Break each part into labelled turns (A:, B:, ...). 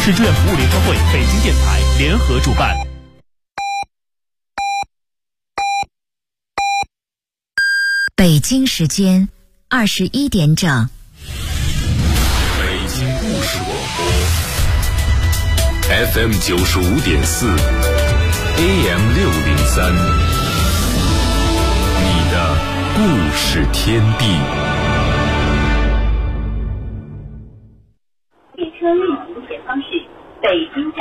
A: 市志愿服务联合会、北京电台联合主办。
B: 北京时间21点整。
C: 北京故事广播 FM 95.4 AM 603，你的故事天地。
D: 列车运行前方是北京站。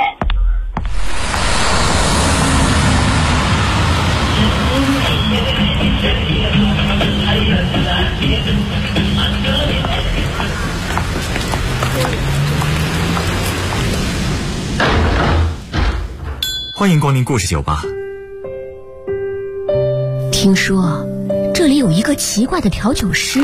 E: 欢迎光临故事酒吧。
F: 听说这里有一个奇怪的调酒师，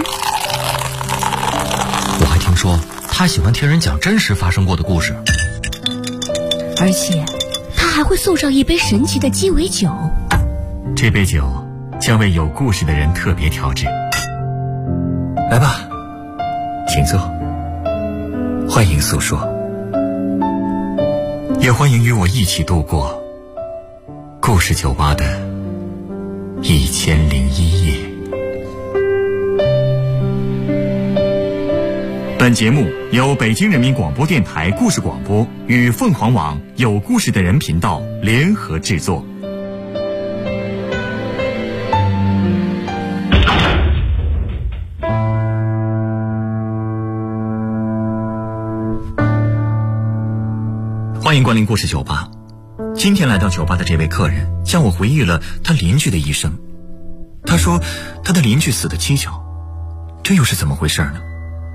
G: 我还听说他喜欢听人讲真实发生过的故事，
F: 而且他还会送上一杯神奇的鸡尾酒。
E: 这杯酒将为有故事的人特别调制。来吧，请坐，欢迎诉说，也欢迎与我一起度过故事酒吧的1001夜。本节目由北京人民广播电台故事广播与凤凰网有故事的人频道联合制作。欢迎光临故事酒吧。今天来到酒吧的这位客人向我回忆了他邻居的一生。他说他的邻居死得蹊跷，这又是怎么回事呢？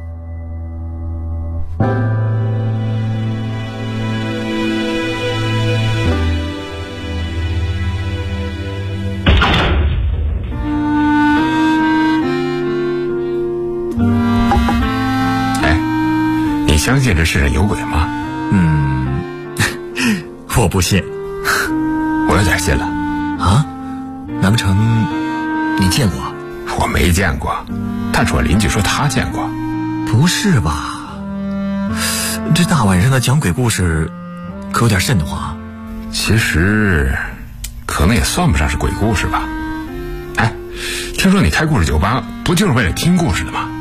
C: 哎，你相信这世上有鬼吗？
E: 我不信。
C: 我有点信了。
E: 啊？难不成你见过？
C: 我没见过，但是我邻居说他见过。
E: 不是吧？这大晚上的讲鬼故事可有点瘆得慌。
C: 其实可能也算不上是鬼故事吧。哎，听说你开故事酒吧不就是为了听故事的吗？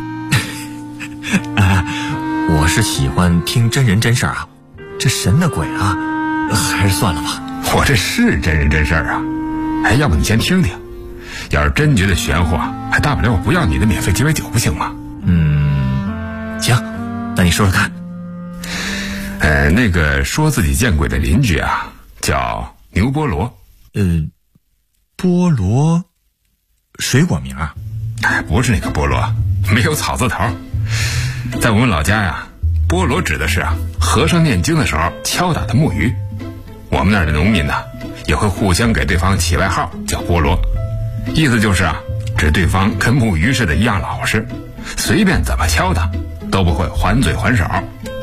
E: 我是喜欢听真人真事儿啊，这神的鬼啊还是算了吧。
C: 我这是真人真事儿啊。哎，要不你先听听，要是真觉得玄乎，还大不了我不要你的免费鸡尾酒不行吗？
E: 行，那你说说看。
C: 那个说自己见鬼的邻居啊，叫牛菠萝。
E: 菠萝水果名啊？
C: 哎，不是那个菠萝，没有草字头。在我们老家呀，菠萝指的是和尚念经的时候敲打的木鱼。我们那儿的农民呢，也会互相给对方起外号叫菠萝，意思就是指对方跟木鱼似的一样老实，随便怎么敲打都不会还嘴还手。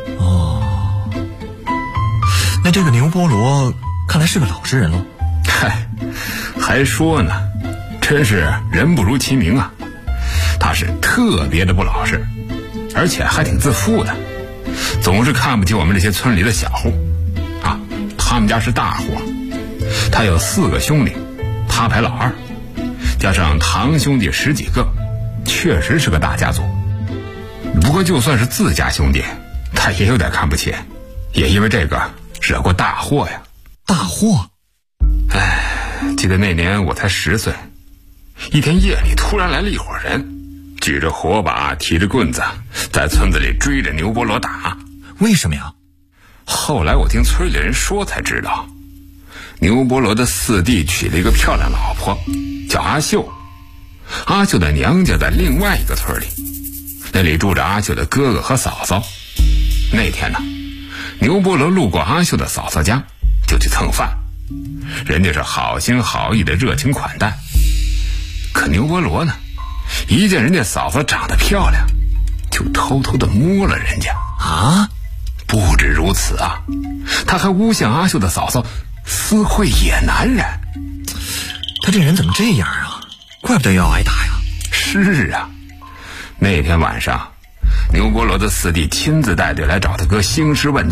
E: 那这个牛菠萝看来是个老实人喽。
C: 嗨，还说呢，真是人不如其名啊。他是特别的不老实，而且还挺自负的，总是看不起我们这些村里的小户啊。他们家是大户，他有4个兄弟，他排老2，加上堂兄弟10几个，确实是个大家族。不过就算是自家兄弟，他也有点看不起，也因为这个惹过大祸呀。
E: 大祸？
C: 哎，记得那年我才10岁，一天夜里突然来了一伙人，举着火把提着棍子，在村子里追着牛菠萝打。
E: 为什么呀？
C: 后来我听村里人说才知道，牛菠萝的4弟娶了一个漂亮老婆，叫阿秀。阿秀的娘家在另外一个村里，那里住着阿秀的哥哥和嫂嫂。那天呢，牛菠萝路过阿秀的嫂嫂家，就去蹭饭，人家是好心好意的热情款待。可牛菠萝呢，一见人家嫂嫂长得漂亮，就偷偷的摸了人家
E: 啊。
C: 不止如此啊，他还诬陷阿秀的嫂嫂私会野男人。
E: 他这人怎么这样啊？怪不得要挨打呀。
C: 是啊，那天晚上牛菠萝的4弟亲自带队来找他哥兴师问罪，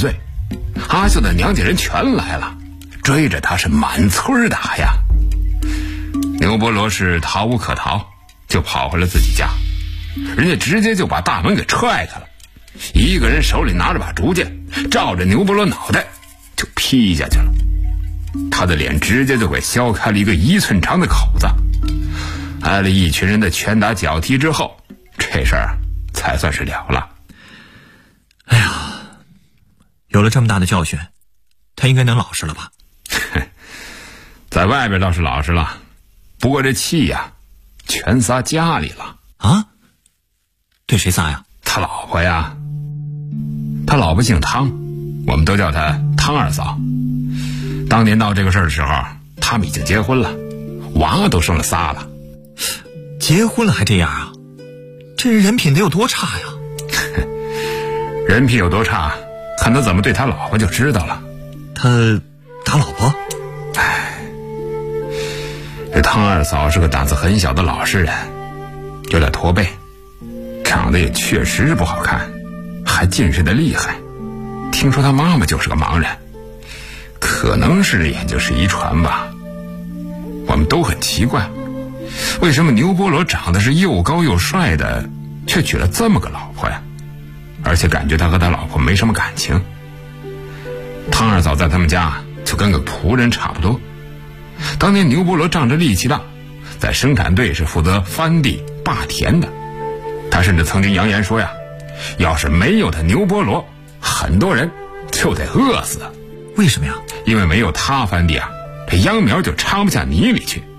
C: 阿秀的娘家人全来了，追着他是满村打呀。牛伯罗是逃无可逃，就跑回了自己家，人家直接就把大门给踹开了，一个人手里拿着把竹剑，照着牛伯罗脑袋就劈下去了。他的脸直接就给削开了一个1寸长的口子。挨了一群人的拳打脚踢之后，这事儿才算是了了。
E: 哎呀，有了这么大的教训，他应该能老实了吧？
C: 在外边倒是老实了，不过这气呀，全撒家里了。
E: 啊？对谁撒呀？
C: 他老婆呀。他老婆姓汤，我们都叫他汤二嫂。当年闹这个事儿的时候，他们已经结婚了，娃都生了仨了。
E: 结婚了还这样啊？这人品得有多差呀？
C: 人品有多差，看他怎么对他老婆就知道了。
E: 他打老婆？
C: 这汤二嫂是个胆子很小的老实人，有点驼背，长得也确实是不好看，还近视的厉害。听说他妈妈就是个盲人，可能是也就是遗传吧。我们都很奇怪，为什么牛波罗长得是又高又帅的，却娶了这么个老婆呀？而且感觉他和他老婆没什么感情。汤二嫂在他们家就跟个仆人差不多。当年牛波罗仗着力气大，在生产队是负责翻地霸田的。他甚至曾经扬言说呀，要是没有他牛波罗，很多人就得饿死。
E: 为什么呀？
C: 因为没有他翻地啊，这秧苗就插不下泥里去。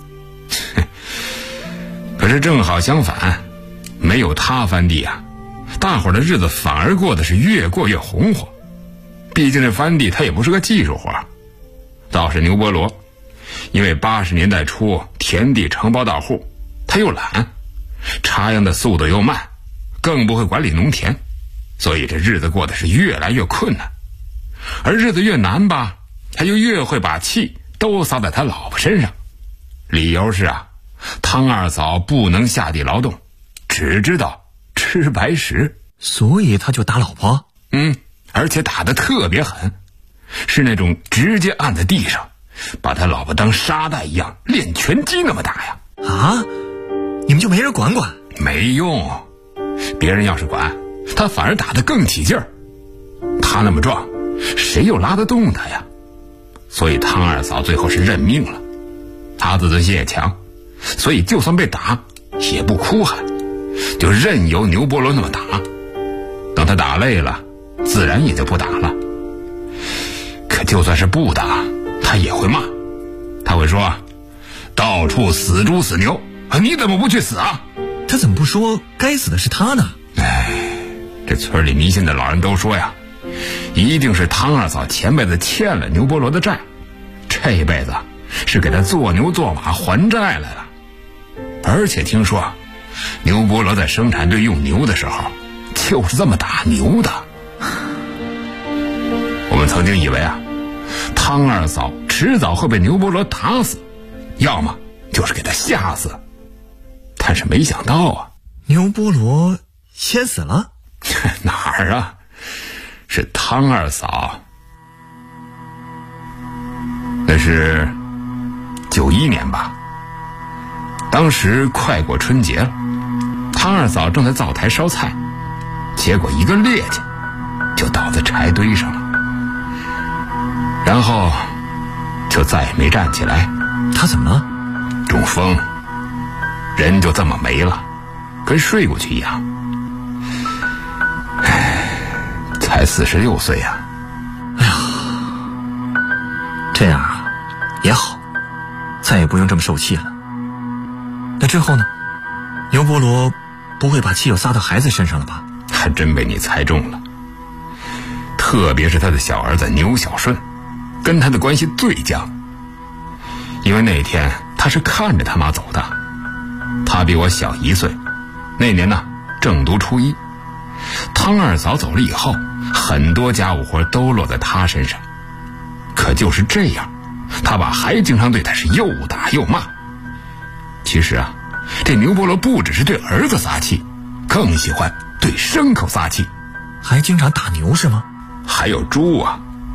C: 可是正好相反，没有他翻地啊，大伙儿的日子反而过得是越过越红火。毕竟这翻地它也不是个技术活，倒是牛波罗，因为80年代初田地承包到户，他又懒，插秧的速度又慢，更不会管理农田，所以这日子过得是越来越困难。而日子越难吧，他就越会把气都撒在他老婆身上。理由是啊，汤二嫂不能下地劳动，只知道吃白食，
E: 所以他就打老婆。
C: 而且打得特别狠，是那种直接按在地上，把他老婆当沙袋一样练拳击那么打呀。
E: 啊？你们就没人管管？
C: 没用，别人要是管，他反而打得更起劲儿。他那么壮，谁又拉得动他呀？所以汤二嫂最后是认命了。他自尊心也强，所以就算被打也不哭喊，就任由牛波罗那么打。等他打累了，自然也就不打了。可就算是不打，他也会骂。他会说，到处死猪死牛，你怎么不去死啊？
E: 他怎么不说该死的是他呢？
C: 这村里迷信的老人都说呀，一定是汤二嫂前辈子欠了牛波罗的债，这辈子是给他做牛做马还债来了。而且听说牛波罗在生产队用牛的时候就是这么打牛的。我们曾经以为啊，汤二嫂迟早会被牛波罗打死，要么就是给他吓死，但是没想到啊，
E: 牛波罗先死了。
C: 哪儿啊，是汤二嫂。那是91年吧，当时快过春节了，汤二嫂正在灶台烧菜，结果一个趔趄就倒在柴堆上了，然后就再也没站起来。
E: 他怎么了？
C: 中风，人就这么没了，跟睡过去一样。才46岁呀。
E: 哎呀，这样啊也好，再也不用这么受气了。那之后呢？牛波罗不会把汽油撒到孩子身上了吧？
C: 还真被你猜中了。特别是他的小儿子牛小顺，跟他的关系最僵。因为那天他是看着他妈走的，他比我小1岁，那年呢正读初一。汤二嫂走了以后，很多家务活都落在他身上。可就是这样，他爸还经常对他是又打又骂。其实啊，这牛波罗不只是对儿子撒气，更喜欢对牲口撒气。
E: 还经常打牛是吗？
C: 还有猪啊，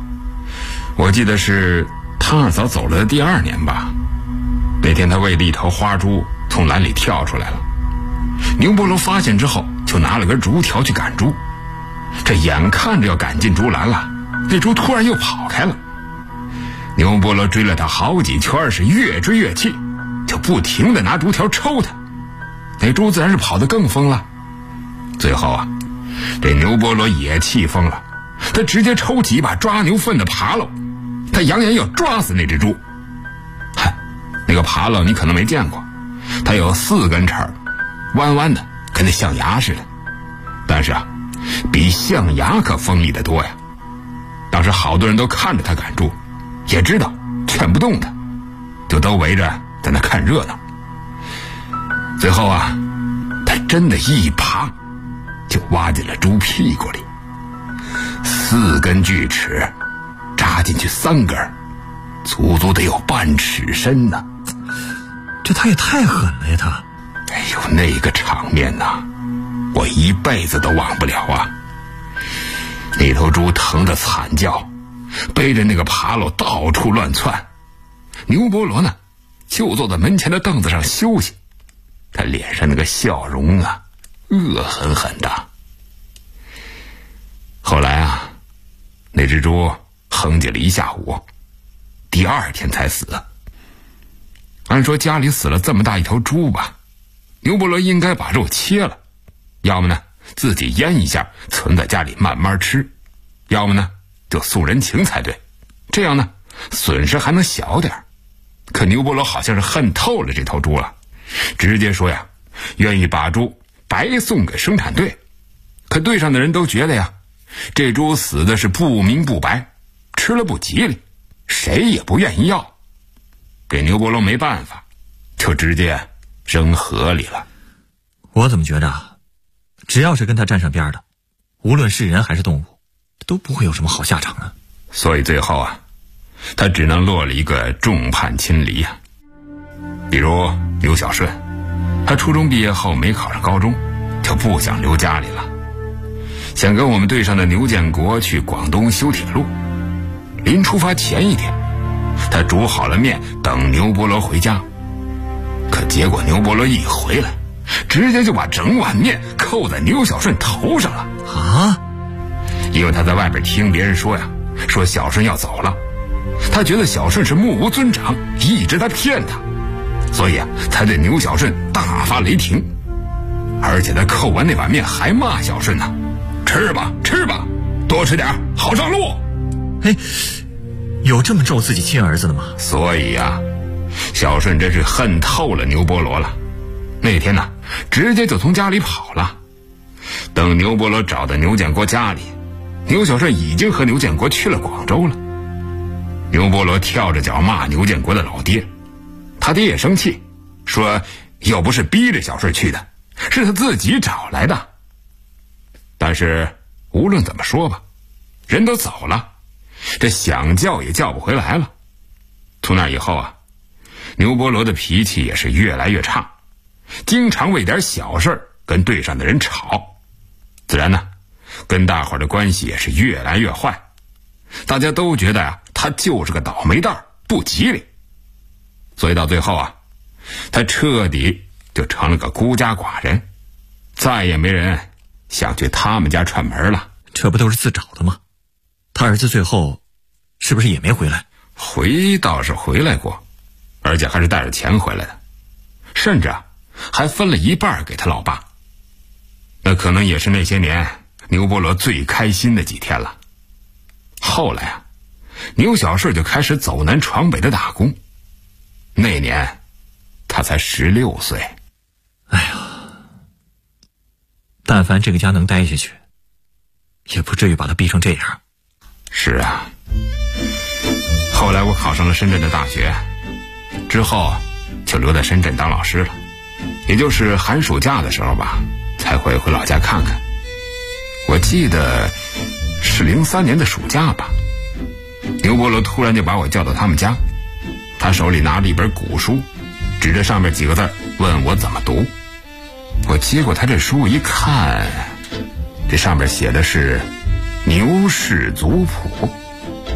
C: 我记得是他二嫂走了的第2年吧。那天他喂了一头花猪从栏里跳出来了，牛伯罗发现之后就拿了根竹条去赶猪，这眼看着要赶进竹栏了，那猪突然又跑开了。牛伯罗追了他好几圈，是越追越气，就不停地拿竹条抽他，那猪自然是跑得更疯了。最后啊，这牛伯罗也气疯了，他直接抽起一把抓牛粪的耙篓，他扬言要抓死那只猪。嗨，那个耙篓你可能没见过，它有4根齿，弯弯的，跟那象牙似的。但是啊，比象牙可锋利得多呀。当时好多人都看着他赶猪，也知道劝不动他，就都围着在那看热闹。最后啊，他真的一耙就挖进了猪屁股里，4根锯齿扎进去3根，足足得有半尺深呢。
E: 这他也太狠了呀！他，
C: 哎呦，那个场面呐，我一辈子都忘不了啊！那头猪疼得惨叫，背着那个耙篓到处乱窜。牛伯罗呢，就坐在门前的凳子上休息，他脸上那个笑容啊，恶狠狠的。后来啊，那只猪哼唧了一下午，第2天才死。按说家里死了这么大一头猪吧，牛伯罗应该把肉切了，要么呢自己腌一下存在家里慢慢吃，要么呢就送人情才对，这样呢损失还能小点。可牛伯罗好像是恨透了这头猪了，直接说呀，愿意把猪白送给生产队。可队上的人都觉得呀，这猪死的是不明不白，吃了不吉利，谁也不愿意要。这牛伯罗没办法，就直接扔河里了。
E: 我怎么觉着，只要是跟他沾上边的，无论是人还是动物，都不会有什么好下场啊。
C: 所以最后啊，他只能落了一个众叛亲离啊。比如刘小顺，他初中毕业后没考上高中，就不想留家里了，想跟我们队上的牛建国去广东修铁路。临出发前1天，他煮好了面等牛伯罗回家，可结果牛伯罗一回来，直接就把整碗面扣在牛小顺头上了
E: 啊！
C: 因为他在外边听别人说呀，说小顺要走了，他觉得小顺是目无尊长，一直在骗他，所以啊，才对牛小顺大发雷霆。而且他扣完那碗面还骂小顺呢，吃吧吃吧，多吃点好上路。
E: 哎，有这么咒自己亲儿子的吗？
C: 所以啊，小顺真是恨透了牛伯罗了。那天呢，直接就从家里跑了。等牛伯罗找到牛建国家里，牛小顺已经和牛建国去了广州了。牛伯罗跳着脚骂牛建国的老爹，他爹也生气，说又不是逼着小顺去的，是他自己找来的。但是无论怎么说吧，人都走了，这想叫也叫不回来了。从那以后啊，牛伯罗的脾气也是越来越差，经常为点小事跟队上的人吵，自然呢，跟大伙的关系也是越来越坏。大家都觉得啊，他就是个倒霉蛋，不吉利。所以到最后啊，他彻底就成了个孤家寡人，再也没人想去他们家串门了。
E: 这不都是自找的吗？他儿子最后是不是也没回来？
C: 回倒是回来过，而且还是带着钱回来的，甚至啊还分了一半给他老爸。那可能也是那些年牛伯罗最开心的几天了。后来啊，牛小顺就开始走南闯北的打工，那年他才16岁。
E: 哎呀，但凡这个家能待下去，也不至于把他逼成这样。
C: 是啊，后来我考上了深圳的大学，之后就留在深圳当老师了，也就是寒暑假的时候吧，才会回老家看看。我记得是03年的暑假吧，牛伯罗突然就把我叫到他们家，他手里拿着一本古书，指着上面几个字问我怎么读。我接过他这书一看，这上面写的是牛氏族谱，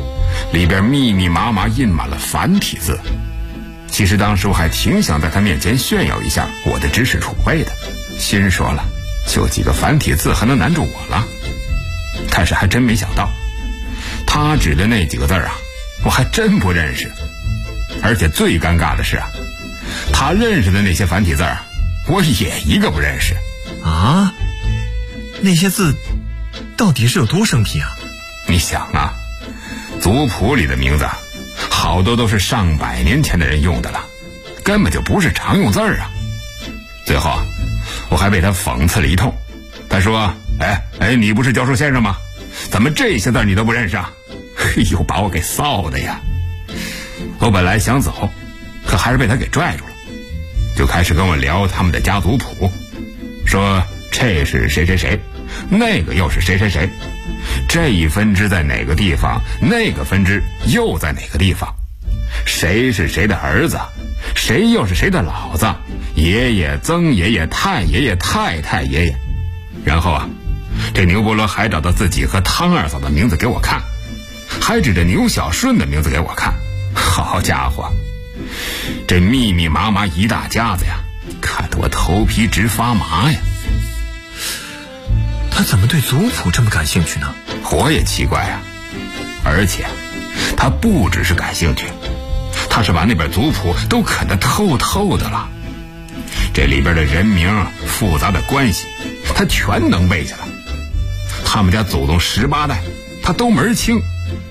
C: 里边密密麻麻印满了繁体字。其实当时我还挺想在他面前炫耀一下我的知识储备的，心说了，就几个繁体字还能难住我了。但是还真没想到，他指的那几个字啊，我还真不认识。而且最尴尬的是啊，他认识的那些繁体字啊，我也一个不认识。
E: 啊？那些字到底是有多生僻啊？
C: 你想啊，族谱里的名字好多都是上百年前的人用的了，根本就不是常用字啊。最后啊，我还被他讽刺了一通。他说，你不是教授先生吗？怎么这些字你都不认识啊？嘿呦，把我给臊的呀。我本来想走，可还是被他给拽住了，就开始跟我聊他们的家族谱，说这是谁谁谁，那个又是谁谁谁，这一分支在哪个地方，那个分支又在哪个地方，谁是谁的儿子，谁又是谁的老子，爷爷、曾爷爷、太爷爷、太太爷爷。然后啊，这牛伯罗还找到自己和汤二嫂的名字给我看，还指着牛小顺的名字给我看。好家伙，这密密麻麻一大家子呀，看得我头皮直发麻呀。
E: 他怎么对族谱这么感兴趣呢？
C: 我也奇怪啊。而且他不只是感兴趣，他是把那本族谱都啃得透透的了。这里边的人名、复杂的关系，他全能背下来。他们家祖宗18代，他都门清。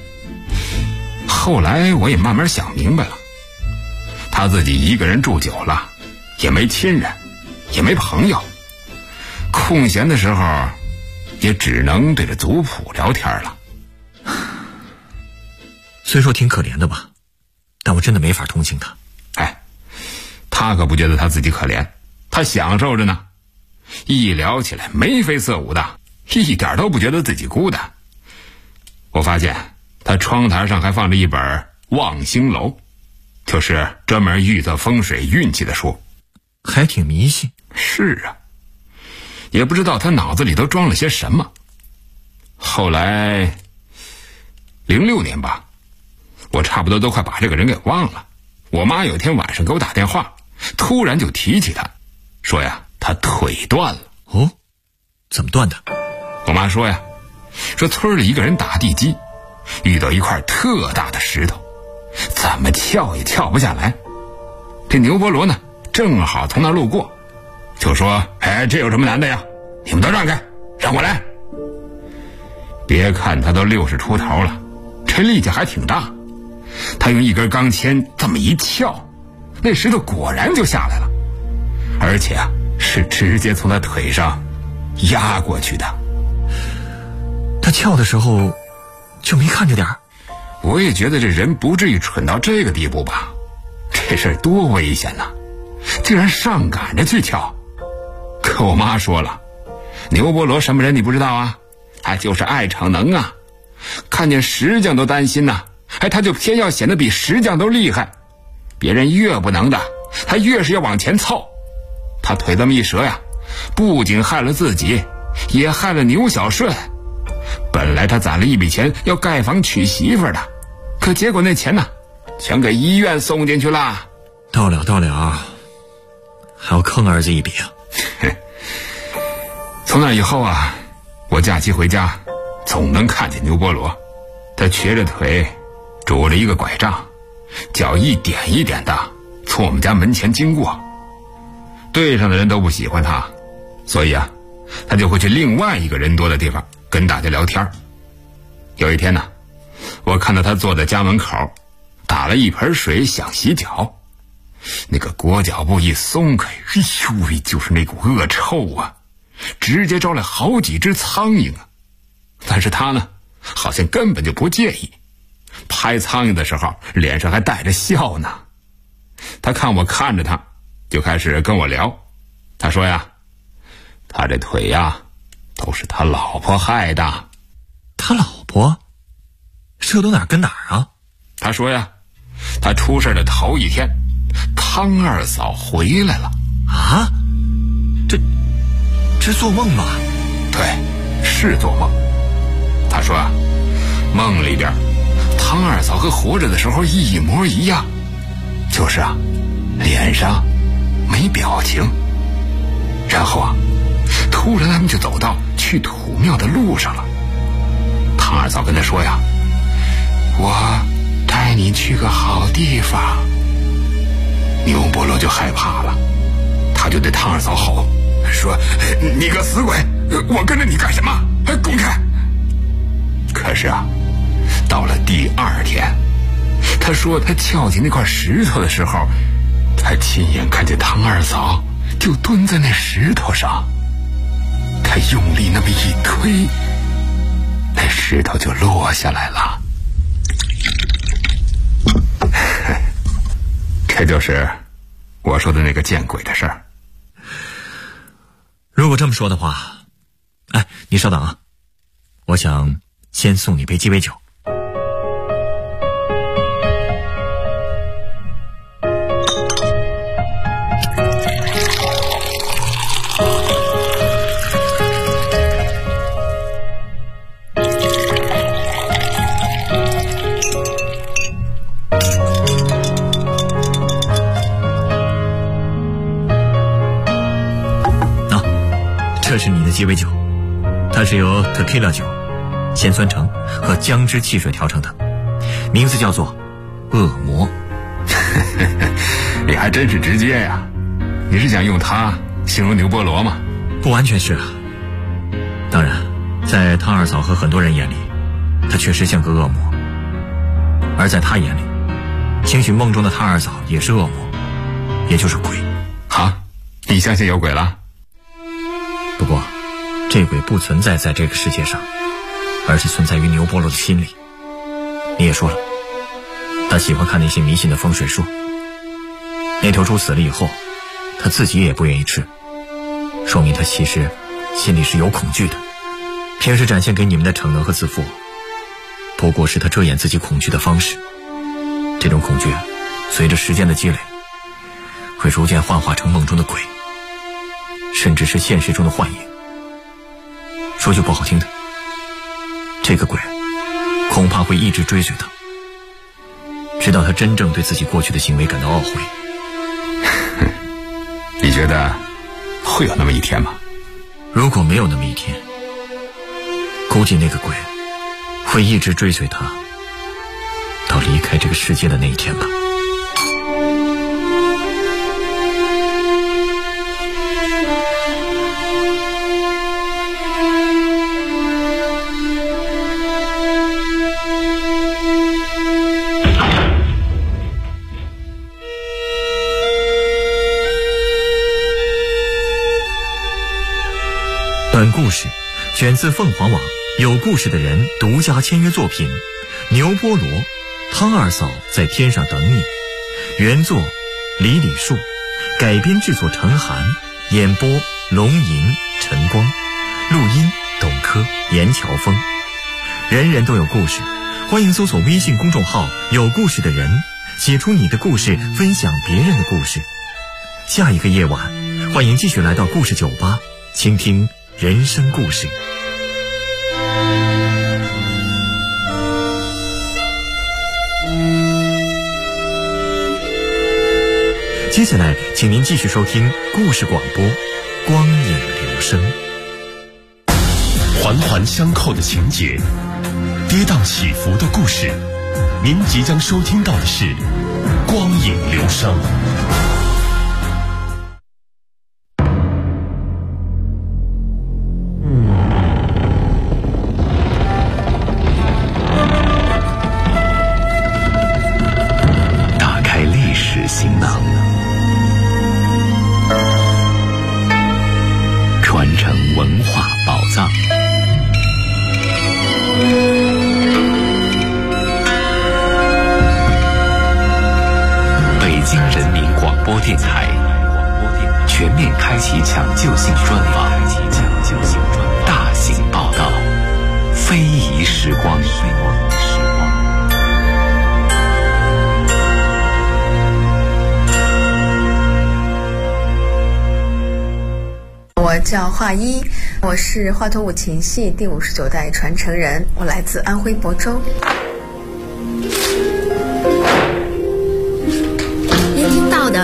C: 后来我也慢慢想明白了，他自己一个人住久了，也没亲人，也没朋友，空闲的时候也只能对着族谱聊天了。
E: 虽说挺可怜的吧，但我真的没法同情他。
C: 他可不觉得他自己可怜，他享受着呢，一聊起来眉飞色舞的，一点都不觉得自己孤单。我发现他窗台上还放着一本《望星楼》，就是专门预测风水运气的书，
E: 还挺迷信。
C: 是啊，也不知道他脑子里都装了些什么。后来06年吧，我差不多都快把这个人给忘了。我妈有天晚上给我打电话，突然就提起他，说呀，他腿断了。
E: 哦，怎么断的？
C: 我妈说呀，说村里一个人打地基，遇到一块特大的石头，怎么撬也撬不下来。这牛伯罗呢，正好从那路过，就说，这有什么难的呀？你们都让开，让我来。别看他都60出头了，这力气还挺大。他用一根钢钎这么一撬，那石头果然就下来了，而且啊，是直接从他腿上压过去的。
E: 他撬的时候就没看着点儿？
C: 我也觉得这人不至于蠢到这个地步吧，这事儿多危险呐，竟然上赶着去撬。可我妈说了，牛伯罗什么人你不知道啊？他就是爱逞能啊，看见石匠都担心呐，他就偏要显得比石匠都厉害。别人越不能的，他越是要往前凑。他腿这么一折呀，不仅害了自己，也害了牛小顺。本来他攒了一笔钱要盖房娶媳妇的，可结果那钱呢，全给医院送进去了。
E: 到了，还要坑儿子一笔啊。
C: 从那以后啊，我假期回家总能看见牛伯罗，他瘸着腿，拄着一个拐杖，脚一点一点的从我们家门前经过。队上的人都不喜欢他，所以啊，他就会去另外一个人多的地方跟大家聊天。有一天呢，我看到他坐在家门口，打了一盆水想洗脚，那个裹脚布一松开，就是那股恶臭啊，直接招来好几只苍蝇啊。但是他呢，好像根本就不介意，拍苍蝇的时候脸上还带着笑呢。他看我看着他，就开始跟我聊。他说呀，他这腿呀都是他老婆害的。
E: 他老婆？这都哪儿跟哪儿啊？
C: 他说呀，他出事的头一天，汤二嫂回来了。
E: 啊？这做梦吧？
C: 对，是做梦。他说啊，梦里边汤唐二嫂和活着的时候一模一样，就是脸上没表情。然后突然他们就走到去土庙的路上了。唐二嫂跟他说呀，我带你去个好地方。牛伯罗就害怕了，他就对唐二嫂吼说，你个死鬼，我跟着你干什么？滚开！可是到了第2天，他说他撬起那块石头的时候，他亲眼看见唐二嫂就蹲在那石头上，他用力那么一推，那石头就落下来了。这就是我说的那个见鬼的事儿。
E: 如果这么说的话，你稍等我想先送你杯鸡尾酒。这是你的鸡尾酒，它是由 tequila 酒、鲜酸橙和姜汁汽水调成的，名字叫做恶魔。
C: 你还真是直接呀！你是想用它形容牛波罗吗？
E: 不完全是当然，在汤二嫂和很多人眼里，他确实像个恶魔，而在他眼里，兴许梦中的汤二嫂也是恶魔，也就是鬼。
C: 你相信有鬼了？
E: 不过这鬼不存在在这个世界上，而是存在于牛波罗的心里。你也说了，他喜欢看那些迷信的风水术。那头猪死了以后，他自己也不愿意吃，说明他其实心里是有恐惧的。平时展现给你们的逞能和自负，不过是他遮掩自己恐惧的方式。这种恐惧随着时间的积累，会逐渐幻化成梦中的鬼，甚至是现实中的幻影。说句不好听的，这个鬼恐怕会一直追随他，直到他真正对自己过去的行为感到懊悔。
C: 你觉得会有那么一天吗？
E: 如果没有那么一天，估计那个鬼会一直追随他到离开这个世界的那一天吧。本故事选自凤凰网有故事的人独家签约作品《牛波罗，汤二嫂在天上等你》，原作李李树，改编制作陈寒，演播龙吟、陈光，录音董珂、严乔峰。人人都有故事，欢迎搜索微信公众号有故事的人，写出你的故事，分享别人的故事。下一个夜晚，欢迎继续来到故事酒吧，倾听人生故事。接下来请您继续收听故事广播《光影流声》。
A: 环环相扣的情节，跌宕起伏的故事，您即将收听到的是《光影流声》。
H: 打开历史行囊，传承文化宝藏。北京人民广播电台全面开启抢救性专访，大型报道，非遗时光。
I: 我叫华一，我是华佗五禽戏第59代传承人，我来自安徽亳州。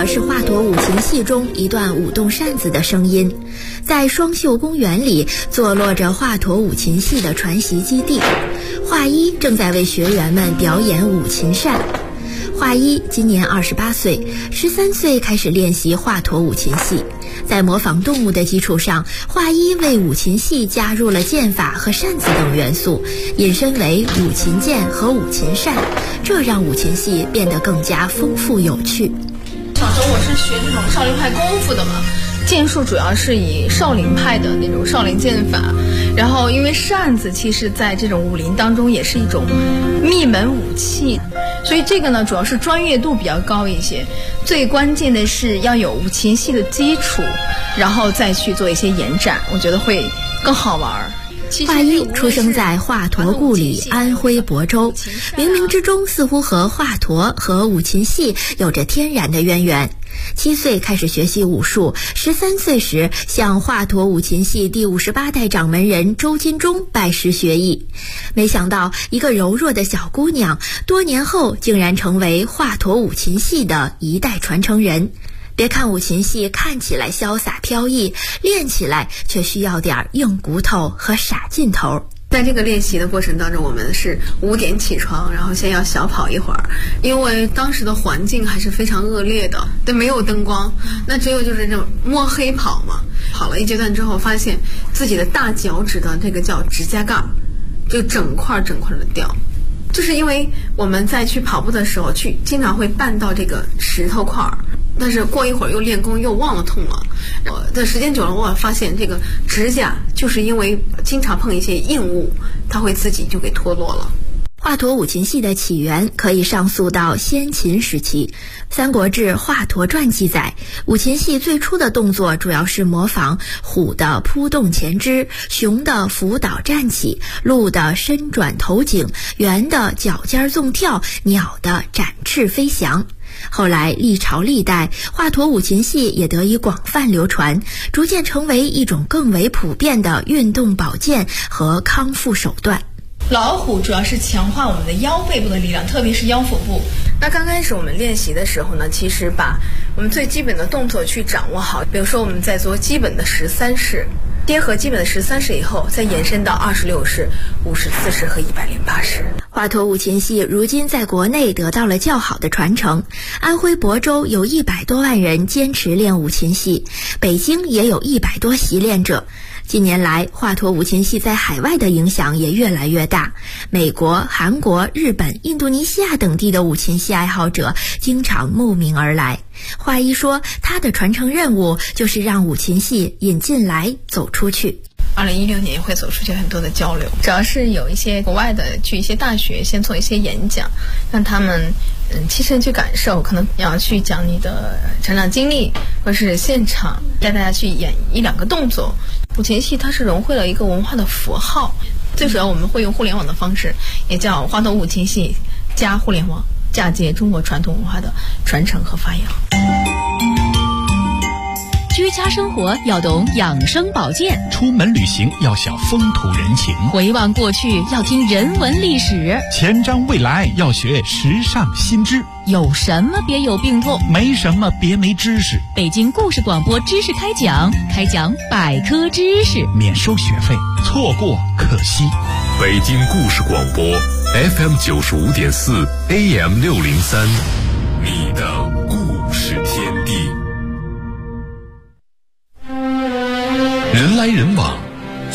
B: 的是华佗五禽戏中一段舞动扇子的声音。在双秀公园里坐落着华佗五禽戏的传习基地，华一正在为学员们表演五禽扇。华一今年28岁，13岁开始练习华佗五禽戏。在模仿动物的基础上，华一为五禽戏加入了剑法和扇子等元素，引申为五禽剑和五禽扇，这让五禽戏变得更加丰富有趣。
J: 小时候我是学这种少林派功夫的嘛，剑术主要是以少林派的那种少林剑法，然后因为扇子其实在这种武林当中也是一种秘门武器，所以这个呢主要是专业度比较高一些，最关键的是要有五禽戏的基础，然后再去做一些延展，我觉得会更好玩。
B: 华一出生在华佗故里安徽亳州，冥冥之中似乎和华佗和五禽戏有着天然的渊源。7岁开始学习武术，13岁时向华佗五禽戏第58代掌门人周金忠拜师学艺。没想到一个柔弱的小姑娘，多年后竟然成为华佗五禽戏的一代传承人。别看五禽戏看起来潇洒飘逸，练起来却需要点硬骨头和傻劲头。
I: 在这个练习的过程当中，我们是5点起床，然后先要小跑一会儿，因为当时的环境还是非常恶劣的，对，没有灯光，那只有就是这种摸黑跑嘛。跑了一阶段之后，发现自己的大脚趾的这个叫指甲盖就整块的掉，就是因为我们在去跑步的时候经常会绊到这个石头块，但是过一会儿又练功又忘了痛了。但时间久了，我发现这个指甲就是因为经常碰一些硬物，它会自己就给脱落了。
B: 华佗五禽戏的起源可以上溯到先秦时期，《三国志·华佗传》记载，五禽戏最初的动作主要是模仿虎的扑动前肢，熊的伏倒站起，鹿的伸转头颈，猿的脚尖纵跳，鸟的展翅飞翔。后来历朝历代，华佗五禽戏也得以广泛流传，逐渐成为一种更为普遍的运动保健和康复手段。
J: 老虎主要是强化我们的腰背部的力量，特别是腰腹部。那刚开始我们练习的时候呢，其实把我们最基本的动作去掌握好，比如说我们在做基本的13式，结合基本的13式以后，再延伸到26式、54式和108式。
B: 华佗五禽戏如今在国内得到了较好的传承，安徽亳州有100多万人坚持练五禽戏，北京也有100多习练者。近年来，华佗五禽戏在海外的影响也越来越大，美国、韩国、日本、印度尼西亚等地的五禽戏爱好者经常慕名而来。华一说，他的传承任务就是让五禽戏引进来走出去。
J: 2016年会走出去很多的交流，主要是有一些国外的去一些大学先做一些演讲，让他们亲身去感受，可能要去讲你的成长经历，或是现场带大家去演1-2个动作。五禽戏它是融汇了一个文化的符号，最主要我们会用互联网的方式，也叫华佗五禽戏加互联网，嫁接中国传统文化的传承和发扬。
F: 居家生活要懂养生保健，
A: 出门旅行要晓风土人情，
F: 回望过去要听人文历史，
A: 前瞻未来要学时尚新知。
F: 有什么别有病痛，
A: 没什么别没知识。
F: 北京故事广播知识开讲百科知识，
A: 免收学费，错过可惜。
K: 北京故事广播 FM 95.4 AM 603，你的故事天地。人来人往，